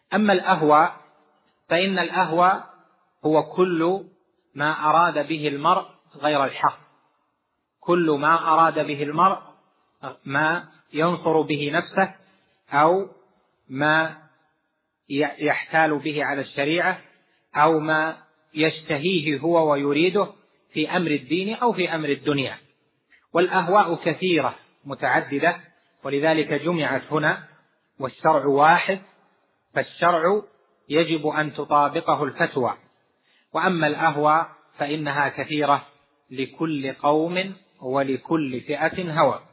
أما الأهوى فإن الأهوى هو كل ما أراد به المرء غير الحق، كل ما أراد به المرء ما ينصر به نفسه أو ما يحتال به على الشريعة أو ما يشتهيه هو ويريده في أمر الدين أو في أمر الدنيا. والأهواء كثيرة متعددة، ولذلك جمعت هنا، والشرع واحد، فالشرع يجب أن تطابقه الفتوى. وأما الأهوى فإنها كثيرة، لكل قوم ولكل فئة هوى.